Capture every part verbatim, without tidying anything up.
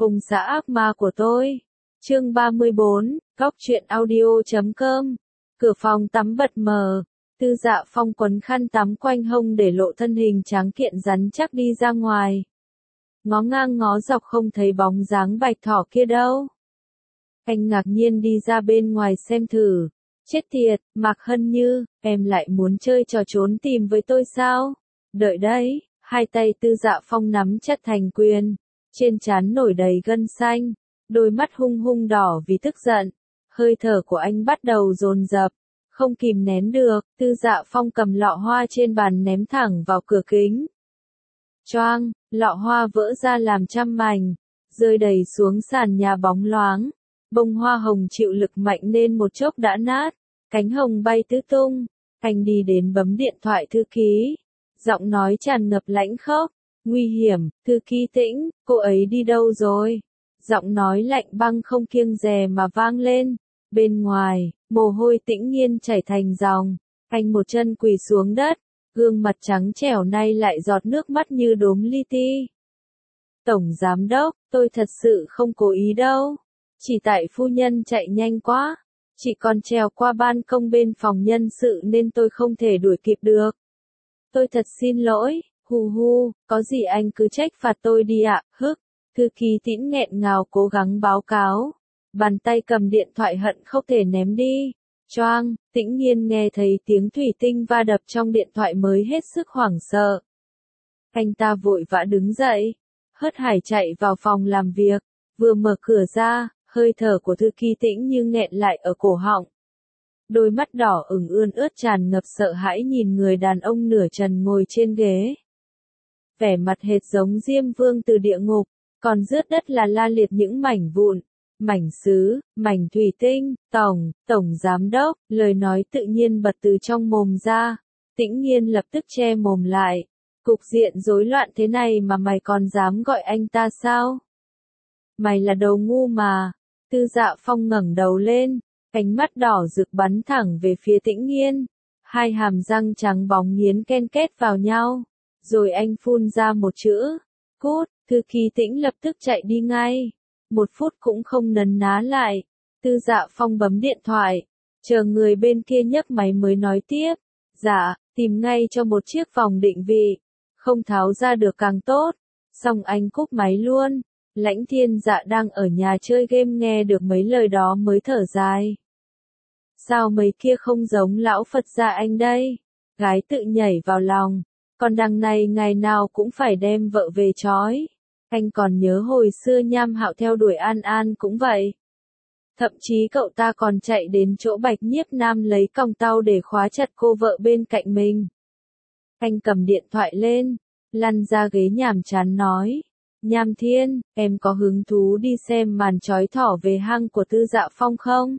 Hùng xã ác ma của tôi. Chương ba mươi bốn, Góc truyện audio chấm com. Cửa phòng tắm bật mờ. Tư Dạ Phong quấn khăn tắm quanh hông để lộ thân hình tráng kiện rắn chắc đi ra ngoài. Ngó ngang ngó dọc không thấy bóng dáng Bạch Thỏ kia đâu. Anh ngạc nhiên đi ra bên ngoài xem thử. Chết tiệt, Mạc Hân Như, em lại muốn chơi trò trốn tìm với tôi sao? Đợi đấy, hai tay Tư Dạ Phong nắm chặt thành quyền. Trên trán nổi đầy gân xanh, đôi mắt hung hung đỏ vì tức giận. Hơi thở của anh bắt đầu dồn dập, không kìm nén được. Tư Dạ Phong cầm lọ hoa trên bàn ném thẳng vào cửa kính. Choang, lọ hoa vỡ ra làm trăm mảnh, rơi đầy xuống sàn nhà bóng loáng. Bông hoa hồng chịu lực mạnh nên một chốc đã nát, cánh hồng bay tứ tung. Anh đi đến bấm điện thoại thư ký, giọng nói tràn ngập lãnh khốc. Nguy hiểm, thư ký Tĩnh, cô ấy đi đâu rồi? Giọng nói lạnh băng không kiêng dè mà vang lên. Bên ngoài, mồ hôi Tĩnh Nghiên chảy thành dòng. Anh một chân quỳ xuống đất, gương mặt trắng trẻo nay lại giọt nước mắt như đốm li ti. Tổng giám đốc, tôi thật sự không cố ý đâu. Chỉ tại phu nhân chạy nhanh quá. Chị còn trèo qua ban công bên phòng nhân sự nên tôi không thể đuổi kịp được. Tôi thật xin lỗi. Hù hu, có gì anh cứ trách phạt tôi đi ạ, hức. Thư ký Tĩnh nghẹn ngào cố gắng báo cáo. Bàn tay cầm điện thoại hận không thể ném đi. Choang, Tĩnh Nghiên nghe thấy tiếng thủy tinh va đập trong điện thoại mới hết sức hoảng sợ. Anh ta vội vã đứng dậy, hớt hải chạy vào phòng làm việc. Vừa mở cửa ra, hơi thở của thư ký Tĩnh như nghẹn lại ở cổ họng. Đôi mắt đỏ ửng ươn ướt tràn ngập sợ hãi nhìn người đàn ông nửa trần ngồi trên ghế. Vẻ mặt hệt giống Diêm Vương từ địa ngục, còn rớt đất là la liệt những mảnh vụn, mảnh sứ, mảnh thủy tinh. Tổng, tổng giám đốc, lời nói tự nhiên bật từ trong mồm ra. Tĩnh Nghiên lập tức che mồm lại. Cục diện rối loạn thế này mà mày còn dám gọi anh ta sao? Mày là đầu ngu mà. Tư Dạ Phong ngẩng đầu lên, ánh mắt đỏ rực bắn thẳng về phía Tĩnh Nghiên. Hai hàm răng trắng bóng nghiến ken két vào nhau. Rồi anh phun ra một chữ, cút. Thư ký Tĩnh lập tức chạy đi ngay. Một phút cũng không nấn ná lại. Tư Dạ Phong bấm điện thoại, chờ người bên kia nhấc máy mới nói tiếp. Dạ, tìm ngay cho một chiếc vòng định vị. Không tháo ra được càng tốt. Xong anh cúp máy luôn. Lãnh Thiên Dạ đang ở nhà chơi game nghe được mấy lời đó mới thở dài. Sao mấy kia không giống lão Phật gia anh đây? Gái tự nhảy vào lòng. Còn đằng này ngày nào cũng phải đem vợ về trói. Anh còn nhớ hồi xưa Nham Hạo theo đuổi An An cũng vậy. Thậm chí cậu ta còn chạy đến chỗ Bạch Nhiếp Nam lấy còng tàu để khóa chặt cô vợ bên cạnh mình. Anh cầm điện thoại lên, lăn ra ghế nhàm chán nói. Nham Thiên, em có hứng thú đi xem màn trói thỏ về hang của Tư Dạ Phong không?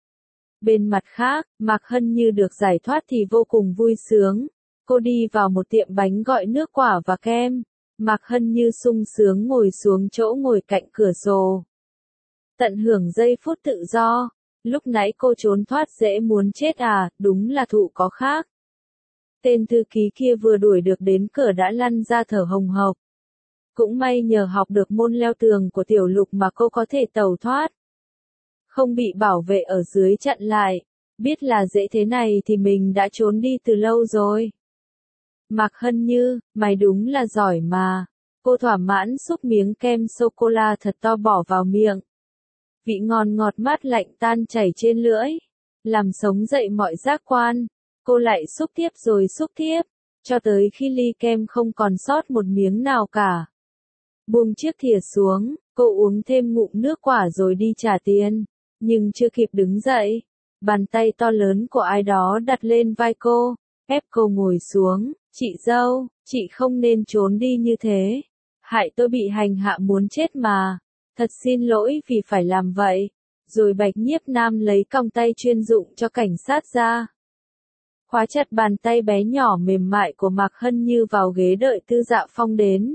Bên mặt khác, Mạc Hân Như được giải thoát thì vô cùng vui sướng. Cô đi vào một tiệm bánh gọi nước quả và kem. Mạc Hân Như sung sướng ngồi xuống chỗ ngồi cạnh cửa sổ. Tận hưởng giây phút tự do. Lúc nãy cô trốn thoát dễ muốn chết à, đúng là thụ có khác. Tên thư ký kia vừa đuổi được đến cửa đã lăn ra thở hồng hộc. Cũng may nhờ học được môn leo tường của Tiểu Lục mà cô có thể tẩu thoát. Không bị bảo vệ ở dưới chặn lại. Biết là dễ thế này thì mình đã trốn đi từ lâu rồi. Mạc Hân Như, mày đúng là giỏi mà. Cô thỏa mãn xúc miếng kem sô-cô-la thật to bỏ vào miệng. Vị ngon ngọt mát lạnh tan chảy trên lưỡi. Làm sống dậy mọi giác quan. Cô lại xúc tiếp rồi xúc tiếp. Cho tới khi ly kem không còn sót một miếng nào cả. Buông chiếc thìa xuống, cô uống thêm ngụm nước quả rồi đi trả tiền. Nhưng chưa kịp đứng dậy. Bàn tay to lớn của ai đó đặt lên vai cô. Ép cô ngồi xuống. Chị dâu, chị không nên trốn đi như thế. Hại tôi bị hành hạ muốn chết mà. Thật xin lỗi vì phải làm vậy. Rồi Bạch Nhiếp Nam lấy còng tay chuyên dụng cho cảnh sát ra. Khóa chặt bàn tay bé nhỏ mềm mại của Mạc Hân Như vào ghế đợi Tư Dạ Phong đến.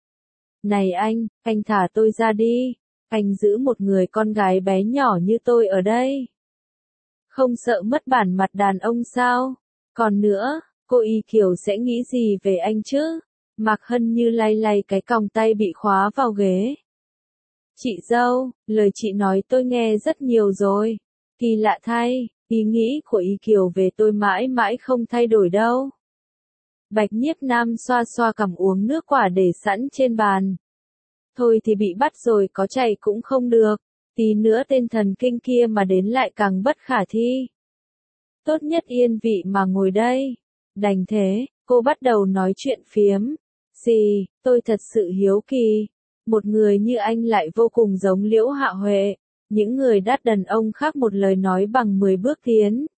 Này anh, anh thả tôi ra đi. Anh giữ một người con gái bé nhỏ như tôi ở đây. Không sợ mất bản mặt đàn ông sao? Còn nữa, cô Y Kiều sẽ nghĩ gì về anh chứ? Mạc Hân Như lay lay cái còng tay bị khóa vào ghế. Chị dâu, lời chị nói tôi nghe rất nhiều rồi. Kỳ lạ thay, ý nghĩ của Y Kiều về tôi mãi mãi không thay đổi đâu. Bạch Nhiếp Nam xoa xoa cằm uống nước quả để sẵn trên bàn. Thôi thì bị bắt rồi có chạy cũng không được. Tí nữa tên thần kinh kia mà đến lại càng bất khả thi. Tốt nhất yên vị mà ngồi đây. Đành thế, cô bắt đầu nói chuyện phiếm. Gì, tôi thật sự hiếu kỳ. Một người như anh lại vô cùng giống Liễu Hạ Huệ. Những người đắt đàn ông khác một lời nói bằng mười bước tiến.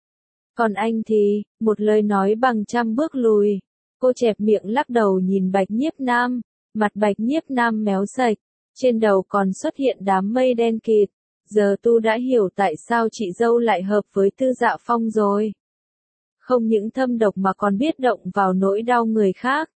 Còn anh thì, một lời nói bằng trăm bước lùi. Cô chẹp miệng lắc đầu nhìn Bạch Nhiếp Nam. Mặt Bạch Nhiếp Nam méo sạch. Trên đầu còn xuất hiện đám mây đen kịt. Giờ tu đã hiểu tại sao chị dâu lại hợp với Tư Dạ Phong rồi. Không những thâm độc mà còn biết động vào nỗi đau người khác.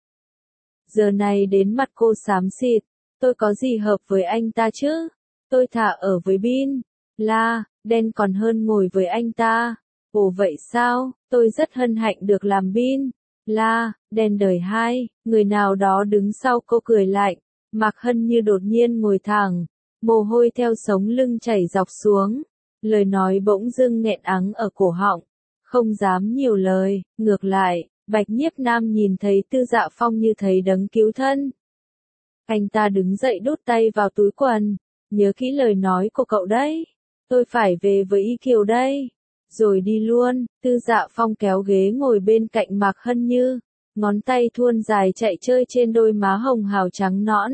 Giờ này đến mặt cô xám xịt. Tôi có gì hợp với anh ta chứ? Tôi thà ở với Bin. La, đen còn hơn ngồi với anh ta. Ồ vậy sao? Tôi rất hân hạnh được làm Bin. La, đen đời hai. Người nào đó đứng sau cô cười lạnh. Mạc Hân Như đột nhiên ngồi thẳng. Mồ hôi theo sống lưng chảy dọc xuống. Lời nói bỗng dưng nghẹn ắng ở cổ họng. Không dám nhiều lời. Ngược lại, Bạch Nhiếp Nam nhìn thấy Tư Dạ Phong như thấy đấng cứu thân. Anh ta đứng dậy đút tay vào túi quần. Nhớ kỹ lời nói của cậu đấy. Tôi phải về với Y Kiều đây. Rồi đi luôn. Tư Dạ Phong kéo ghế ngồi bên cạnh Mạc Hân Như. Ngón tay thuôn dài chạy chơi trên đôi má hồng hào trắng nõn.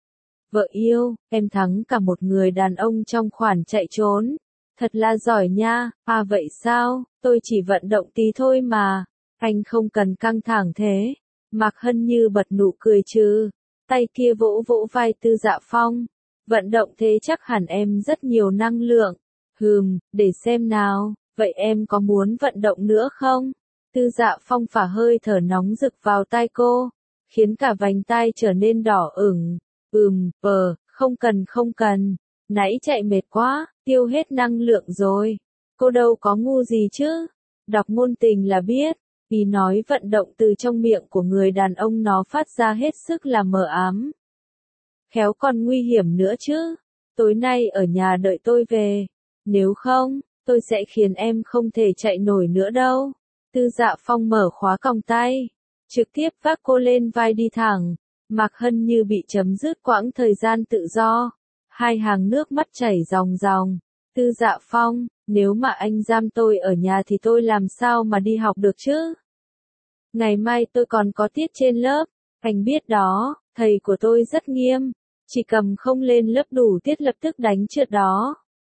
Vợ yêu, em thắng cả một người đàn ông trong khoản chạy trốn. Thật là giỏi nha. À vậy sao, tôi chỉ vận động tí thôi mà. Anh không cần căng thẳng thế. Mạc Hân Như bật nụ cười trừ. Tay kia vỗ vỗ vai Tư Dạ Phong. Vận động thế chắc hẳn em rất nhiều năng lượng. Hừm, để xem nào, vậy em có muốn vận động nữa không? Tư Dạ Phong phả hơi thở nóng rực vào tai cô, khiến cả vành tai trở nên đỏ ửng. Ừm, ờ, không cần không cần, nãy chạy mệt quá, tiêu hết năng lượng rồi. Cô đâu có ngu gì chứ, đọc ngôn tình là biết, vì nói vận động từ trong miệng của người đàn ông nó phát ra hết sức là mờ ám. Khéo còn nguy hiểm nữa chứ, tối nay ở nhà đợi tôi về, nếu không, tôi sẽ khiến em không thể chạy nổi nữa đâu. Tư Dạ Phong mở khóa còng tay, trực tiếp vác cô lên vai đi thẳng. Mạc Hân Như bị chấm dứt quãng thời gian tự do. Hai hàng nước mắt chảy ròng ròng. Tư Dạ Phong, nếu mà anh giam tôi ở nhà thì tôi làm sao mà đi học được chứ? Ngày mai tôi còn có tiết trên lớp. Anh biết đó, thầy của tôi rất nghiêm. Chỉ cầm không lên lớp đủ tiết lập tức đánh trượt đó.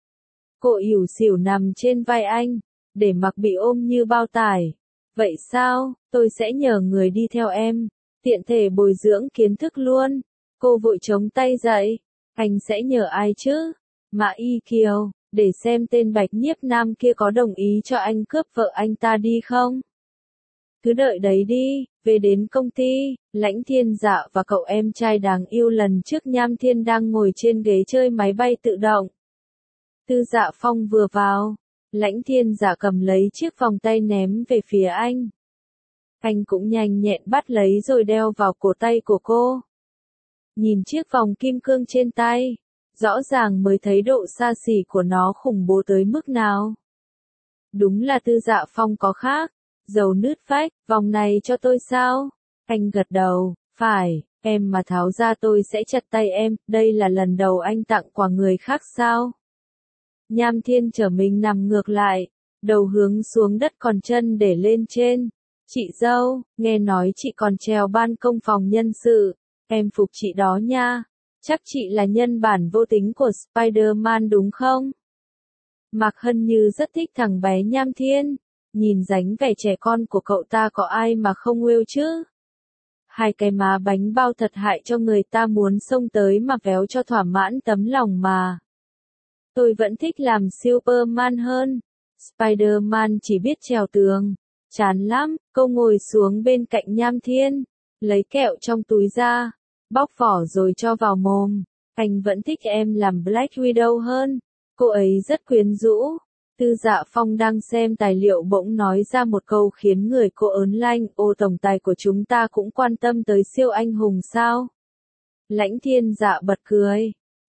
Cô ỉu xỉu nằm trên vai anh, để mặc bị ôm như bao tải. Vậy sao, tôi sẽ nhờ người đi theo em, tiện thể bồi dưỡng kiến thức luôn. Cô vội chống tay dậy. Anh sẽ nhờ ai chứ? Mã Y Kiều, để xem tên Bạch Nhiếp Nam kia có đồng ý cho anh cướp vợ anh ta đi không? Cứ đợi đấy đi, về đến công ty, Lãnh Thiên Dạ và cậu em trai đáng yêu lần trước Nham Thiên đang ngồi trên ghế chơi máy bay tự động. Tư Dạ Phong vừa vào, Lãnh Thiên Dạ cầm lấy chiếc vòng tay ném về phía anh. Anh cũng nhanh nhẹn bắt lấy rồi đeo vào cổ tay của cô. Nhìn chiếc vòng kim cương trên tay, rõ ràng mới thấy độ xa xỉ của nó khủng bố tới mức nào. Đúng là Tư Dạ Phong có khác, dầu nứt vách, vòng này cho tôi sao? Anh gật đầu, phải, em mà tháo ra tôi sẽ chặt tay em, đây là lần đầu anh tặng quà người khác sao? Nham Thiên trở mình nằm ngược lại, đầu hướng xuống đất còn chân để lên trên. Chị dâu, nghe nói chị còn trèo ban công phòng nhân sự, em phục chị đó nha. Chắc chị là nhân bản vô tính của Spider-Man đúng không? Mạc Hân Như rất thích thằng bé Nham Thiên, nhìn dáng vẻ trẻ con của cậu ta có ai mà không yêu chứ? Hai cái má bánh bao thật hại cho người ta muốn xông tới mà véo cho thỏa mãn tấm lòng mà. Tôi vẫn thích làm Superman hơn. Spider-Man chỉ biết trèo tường. Chán lắm, cô ngồi xuống bên cạnh Nham Thiên, lấy kẹo trong túi ra, bóc vỏ rồi cho vào mồm. Anh vẫn thích em làm Black Widow hơn. Cô ấy rất quyến rũ. Tư Dạ Phong đang xem tài liệu bỗng nói ra một câu khiến người cô ớn lạnh. Ô, tổng tài của chúng ta cũng quan tâm tới siêu anh hùng sao? Lãnh Thiên Dạ bật cười.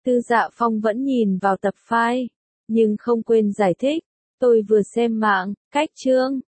Tư Dạ Phong vẫn nhìn vào tập file, nhưng không quên giải thích. Tôi vừa xem mạng, cách chương,